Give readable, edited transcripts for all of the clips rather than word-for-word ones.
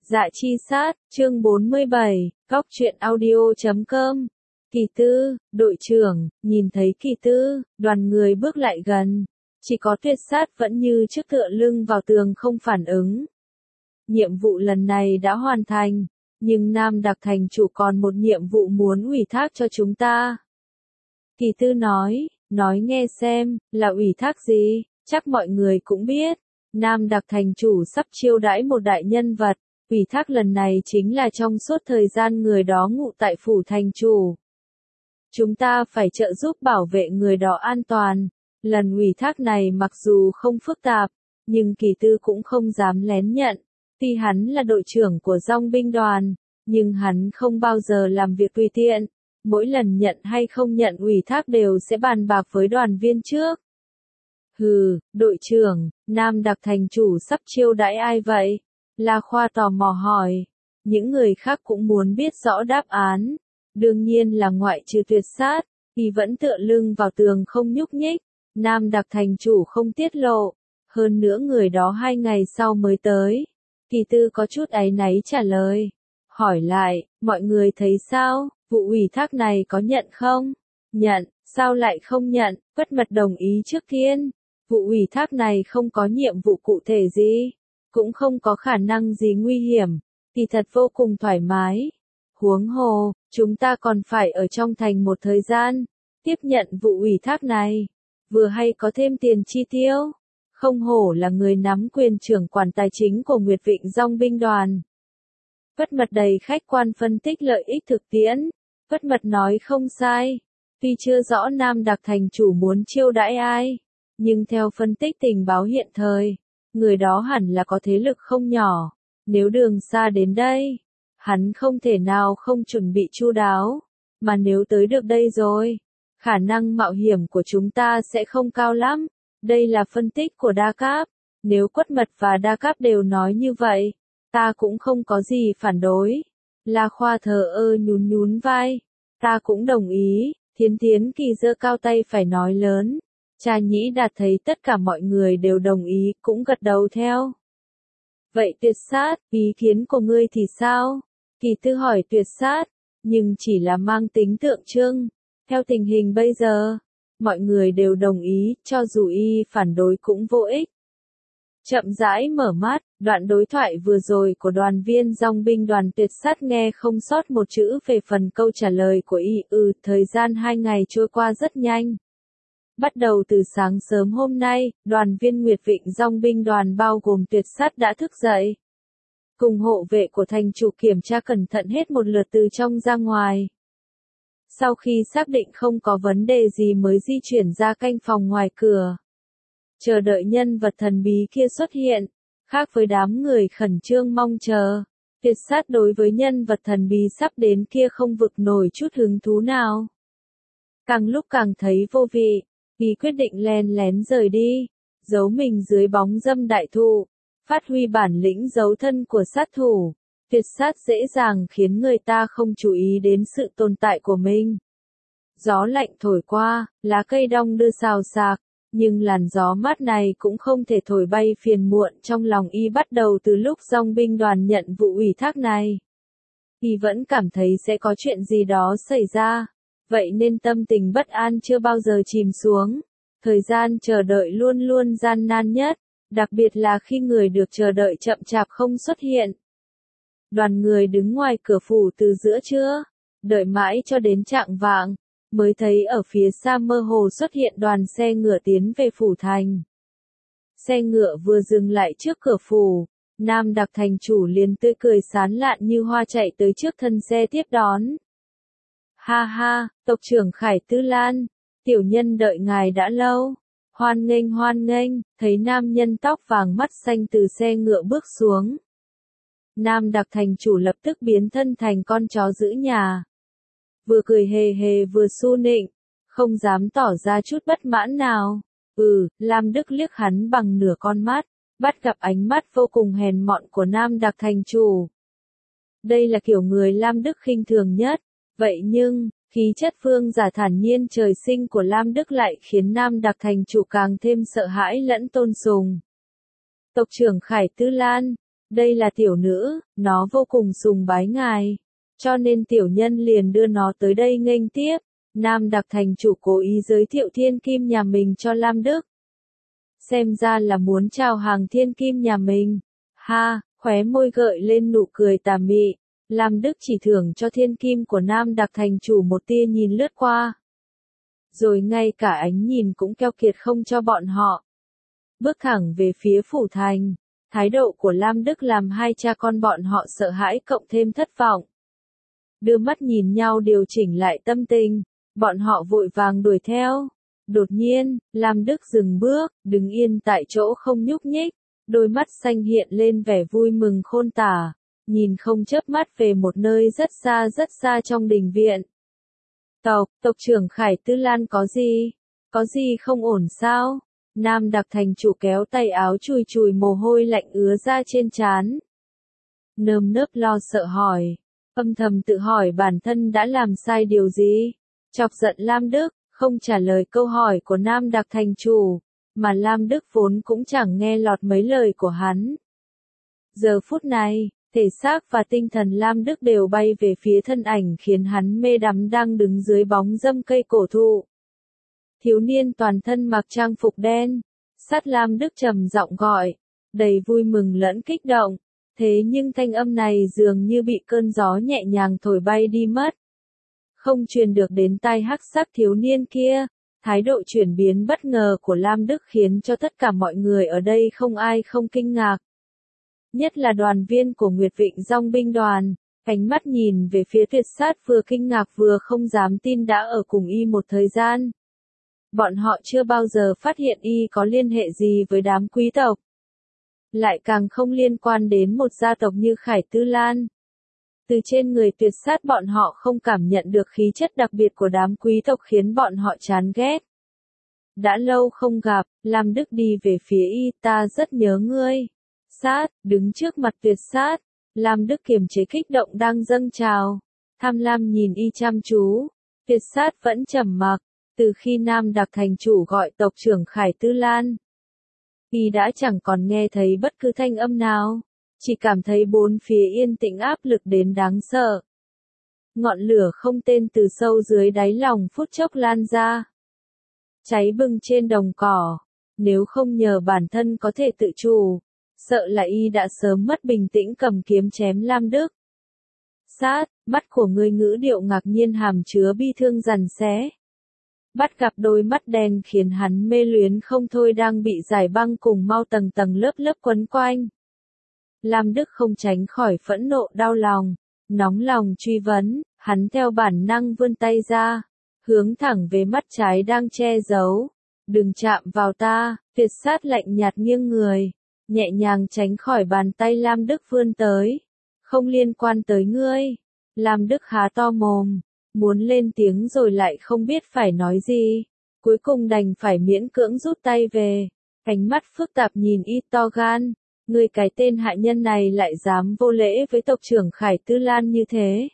Dạ chi sát, chương 47, góc truyện audio.com. Kỳ Tư, đội trưởng, nhìn thấy Kỳ Tư, đoàn người bước lại gần. Chỉ có Tuyệt Sát vẫn như trước tựa lưng vào tường không phản ứng. Nhiệm vụ lần này đã hoàn thành, nhưng Nam Đặc thành chủ còn một nhiệm vụ muốn ủy thác cho chúng ta. Kỳ Tư nói nghe xem, là ủy thác gì, chắc mọi người cũng biết. Nam Đặc thành chủ sắp chiêu đãi một đại nhân vật. Ủy thác lần này chính là trong suốt thời gian người đó ngụ tại phủ thành chủ. Chúng ta phải trợ giúp bảo vệ người đó an toàn. Lần ủy thác này mặc dù không phức tạp, nhưng Kỳ Tư cũng không dám lén nhận. Tuy hắn là đội trưởng của dòng binh đoàn, nhưng hắn không bao giờ làm việc tùy tiện. Mỗi lần nhận hay không nhận ủy thác đều sẽ bàn bạc với đoàn viên trước. Hừ, đội trưởng, Nam Đặc thành chủ sắp chiêu đãi ai vậy? La Khoa tò mò hỏi. Những người khác cũng muốn biết rõ đáp án. Đương nhiên là ngoại trừ Tuyệt Sát, thì vẫn tựa lưng vào tường không nhúc nhích. Nam Đặc thành chủ không tiết lộ. Hơn nữa người đó 2 ngày sau mới tới. Kỳ Tư có chút áy náy trả lời. Hỏi lại, mọi người thấy sao, vụ ủy thác này có nhận không? Nhận, sao lại không nhận, Bất Mật đồng ý trước tiên. Vụ ủy thác này không có nhiệm vụ cụ thể gì. Cũng không có khả năng gì nguy hiểm, thì thật vô cùng thoải mái. Huống hồ, chúng ta còn phải ở trong thành một thời gian, tiếp nhận vụ ủy thác này, vừa hay có thêm tiền chi tiêu. Không hổ là người nắm quyền trưởng quản tài chính của Nguyệt Vịnh dòng binh đoàn. Bất Mật đầy khách quan phân tích lợi ích thực tiễn. Bất Mật nói không sai, tuy chưa rõ Nam Đặc thành chủ muốn chiêu đãi ai, nhưng theo phân tích tình báo hiện thời, người đó hẳn là có thế lực không nhỏ. Nếu đường xa đến đây, hắn không thể nào không chuẩn bị chu đáo. Mà nếu tới được đây rồi, khả năng mạo hiểm của chúng ta sẽ không cao lắm. Đây là phân tích của Đa Cáp. Nếu Quất Mật và Đa Cáp đều nói như vậy, ta cũng không có gì phản đối. La Khoa thờ ơ nhún vai. Ta cũng đồng ý. Thiến Kỳ giơ cao tay phải nói lớn. Cha Nhĩ Đạt thấy tất cả mọi người đều đồng ý, cũng gật đầu theo. Vậy Tuyệt Sát, ý kiến của ngươi thì sao? Kỳ Tư hỏi Tuyệt Sát, nhưng chỉ là mang tính tượng trưng. Theo tình hình bây giờ, mọi người đều đồng ý, cho dù y phản đối cũng vô ích. Chậm rãi mở mắt, đoạn đối thoại vừa rồi của đoàn viên dòng binh đoàn Tuyệt Sát nghe không sót một chữ về phần câu trả lời của y. Thời gian 2 ngày trôi qua rất nhanh. Bắt đầu từ sáng sớm hôm nay, đoàn viên Nguyệt Vịnh dòng binh đoàn bao gồm Tuyệt Sát đã thức dậy. Cùng hộ vệ của thành chủ kiểm tra cẩn thận hết một lượt từ trong ra ngoài. Sau khi xác định không có vấn đề gì mới di chuyển ra canh phòng ngoài cửa. Chờ đợi nhân vật thần bí kia xuất hiện. Khác với đám người khẩn trương mong chờ, Tuyệt Sát đối với nhân vật thần bí sắp đến kia không vực nổi chút hứng thú nào. Càng lúc càng thấy vô vị. Y quyết định len lén rời đi, giấu mình dưới bóng râm đại thụ, phát huy bản lĩnh giấu thân của sát thủ. Tuyệt Sát dễ dàng khiến người ta không chú ý đến sự tồn tại của mình. Gió lạnh thổi qua, lá cây đong đưa xào xạc, nhưng làn gió mát này cũng không thể thổi bay phiền muộn trong lòng y. Bắt đầu từ lúc dòng binh đoàn nhận vụ ủy thác này, y vẫn cảm thấy sẽ có chuyện gì đó xảy ra. Vậy nên tâm tình bất an chưa bao giờ chìm xuống. Thời gian chờ đợi luôn luôn gian nan nhất, đặc biệt là khi người được chờ đợi chậm chạp không xuất hiện. Đoàn người đứng ngoài cửa phủ từ giữa trưa, đợi mãi cho đến chạng vạng, mới thấy ở phía xa mơ hồ xuất hiện đoàn xe ngựa tiến về phủ thành. Xe ngựa vừa dừng lại trước cửa phủ, Nam Đặc thành chủ liền tươi cười sán lạn như hoa chạy tới trước thân xe tiếp đón. Ha ha, tộc trưởng Khải Tư Lan, tiểu nhân đợi ngài đã lâu. Hoan nghênh, thấy nam nhân tóc vàng mắt xanh từ xe ngựa bước xuống. Nam Đặc thành chủ lập tức biến thân thành con chó giữ nhà. Vừa cười hề hề vừa su nịnh, không dám tỏ ra chút bất mãn nào. Lam Đức liếc hắn bằng nửa con mắt, bắt gặp ánh mắt vô cùng hèn mọn của Nam Đặc thành chủ. Đây là kiểu người Lam Đức khinh thường nhất. Vậy nhưng, khí chất phương giả thản nhiên trời sinh của Lam Đức lại khiến Nam Đặc thành chủ càng thêm sợ hãi lẫn tôn sùng. Tộc trưởng Khải Tư Lan, Đây là tiểu nữ, nó vô cùng sùng bái ngài. Cho nên tiểu nhân liền đưa nó tới đây nghênh tiếp. Nam Đặc thành chủ cố ý giới thiệu thiên kim nhà mình cho Lam Đức. Xem ra là muốn chào hàng thiên kim nhà mình. Ha, khóe môi gợi lên nụ cười tà mị. Lam Đức chỉ thưởng cho thiên kim của Nam Đặc thành chủ một tia nhìn lướt qua. Rồi ngay cả ánh nhìn cũng keo kiệt không cho bọn họ. Bước thẳng về phía phủ thành. Thái độ của Lam Đức làm hai cha con bọn họ sợ hãi cộng thêm thất vọng. Đưa mắt nhìn nhau điều chỉnh lại tâm tình. Bọn họ vội vàng đuổi theo. Đột nhiên, Lam Đức dừng bước, đứng yên tại chỗ không nhúc nhích. Đôi mắt xanh hiện lên vẻ vui mừng khôn tả. Nhìn không chớp mắt về một nơi rất xa trong đình viện. Tộc trưởng Khải Tư Lan có gì? Có gì không ổn sao? Nam Đặc thành chủ kéo tay áo chùi chùi mồ hôi lạnh ứa ra trên trán. Nơm nớp lo sợ hỏi. Âm thầm tự hỏi bản thân đã làm sai điều gì? Chọc giận Lam Đức, không trả lời câu hỏi của Nam Đặc thành chủ. Mà Lam Đức vốn cũng chẳng nghe lọt mấy lời của hắn. Giờ phút này, thể xác và tinh thần Lam Đức đều bay về phía thân ảnh khiến hắn mê đắm đang đứng dưới bóng râm cây cổ thụ. Thiếu niên toàn thân mặc trang phục đen. Sát Lam Đức trầm giọng gọi, đầy vui mừng lẫn kích động. Thế nhưng thanh âm này dường như bị cơn gió nhẹ nhàng thổi bay đi mất. Không truyền được đến tai hắc sắc thiếu niên kia. Thái độ chuyển biến bất ngờ của Lam Đức khiến cho tất cả mọi người ở đây không ai không kinh ngạc. Nhất là đoàn viên của Nguyệt Vịnh Dong binh đoàn, ánh mắt nhìn về phía Tuyệt Sát vừa kinh ngạc vừa không dám tin đã ở cùng y một thời gian. Bọn họ chưa bao giờ phát hiện y có liên hệ gì với đám quý tộc. Lại càng không liên quan đến một gia tộc như Khải Tư Lan. Từ trên người Tuyệt Sát bọn họ không cảm nhận được khí chất đặc biệt của đám quý tộc khiến bọn họ chán ghét. Đã lâu không gặp, Lam Đức đi về phía y, ta rất nhớ ngươi. Sát, đứng trước mặt Tuyệt Sát, Lam Đức kiềm chế kích động đang dâng trào. Tham lam nhìn y chăm chú, Tuyệt Sát vẫn trầm mặc, từ khi Nam Đặc thành chủ gọi tộc trưởng Khải Tư Lan. Y đã chẳng còn nghe thấy bất cứ thanh âm nào, chỉ cảm thấy bốn phía yên tĩnh áp lực đến đáng sợ. Ngọn lửa không tên từ sâu dưới đáy lòng phút chốc lan ra. Cháy bừng trên đồng cỏ, nếu không nhờ bản thân có thể tự chủ, sợ là y đã sớm mất bình tĩnh cầm kiếm chém Lam Đức. Sát, mắt của ngươi ngữ điệu ngạc nhiên hàm chứa bi thương rằn xé. Bắt gặp đôi mắt đen khiến hắn mê luyến không thôi đang bị giải băng cùng mau tầng tầng lớp lớp quấn quanh. Lam Đức không tránh khỏi phẫn nộ đau lòng, nóng lòng truy vấn, hắn theo bản năng vươn tay ra, hướng thẳng về mắt trái đang che giấu. Đừng chạm vào ta, Tuyệt Sát lạnh nhạt nghiêng người, nhẹ nhàng tránh khỏi bàn tay Lam Đức vươn tới. Không liên quan tới ngươi. Lam Đức há to mồm, muốn lên tiếng rồi lại không biết phải nói gì. Cuối cùng đành phải miễn cưỡng rút tay về. Ánh mắt phức tạp nhìn y to gan. Ngươi cái tên hạ nhân này lại dám vô lễ với tộc trưởng Khải Tư Lan như thế.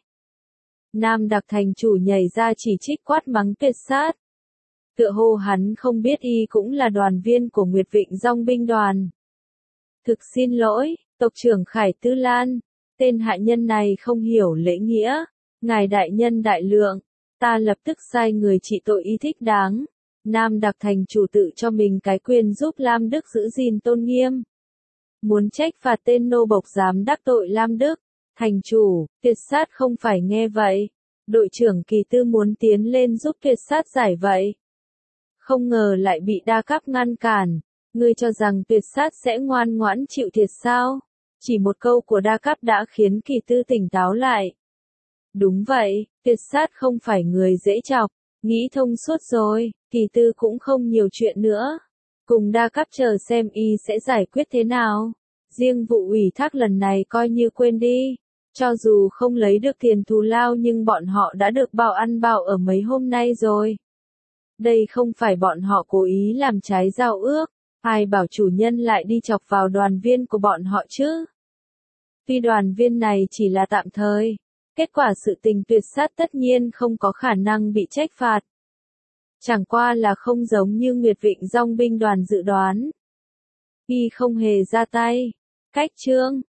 Nam Đặc thành chủ nhảy ra chỉ trích quát mắng Tuyệt Sát. Tựa hồ hắn không biết y cũng là đoàn viên của Nguyệt Vịnh Dong binh đoàn. Thực xin lỗi, tộc trưởng Khải Tư Lan, tên hạ nhân này không hiểu lễ nghĩa. Ngài đại nhân đại lượng, ta lập tức sai người trị tội y thích đáng. Nam Đặc thành chủ tự cho mình cái quyền giúp Lam Đức giữ gìn tôn nghiêm. Muốn trách phạt tên nô bộc dám đắc tội Lam Đức. Thành chủ, Tuyệt Sát không phải nghe vậy. Đội trưởng Kỳ Tư muốn tiến lên giúp Tuyệt Sát giải vậy. Không ngờ lại bị Đa Cấp ngăn cản. Ngươi cho rằng Tuyệt Sát sẽ ngoan ngoãn chịu thiệt sao? Chỉ một câu của Đa Cấp đã khiến Kỳ Tư tỉnh táo lại. Đúng vậy, Tuyệt Sát không phải người dễ chọc. Nghĩ thông suốt rồi, Kỳ Tư cũng không nhiều chuyện nữa. Cùng Đa Cấp chờ xem y sẽ giải quyết thế nào. Riêng vụ ủy thác lần này coi như quên đi. Cho dù không lấy được tiền thù lao nhưng bọn họ đã được bao ăn bao ở mấy hôm nay rồi. Đây không phải bọn họ cố ý làm trái giao ước. Ai bảo chủ nhân lại đi chọc vào đoàn viên của bọn họ chứ? Tuy đoàn viên này chỉ là tạm thời, kết quả sự tình Tuyệt Sát tất nhiên không có khả năng bị trách phạt. Chẳng qua là không giống như Nguyệt Vịnh Dong binh đoàn dự đoán. Y không hề ra tay. Cách chương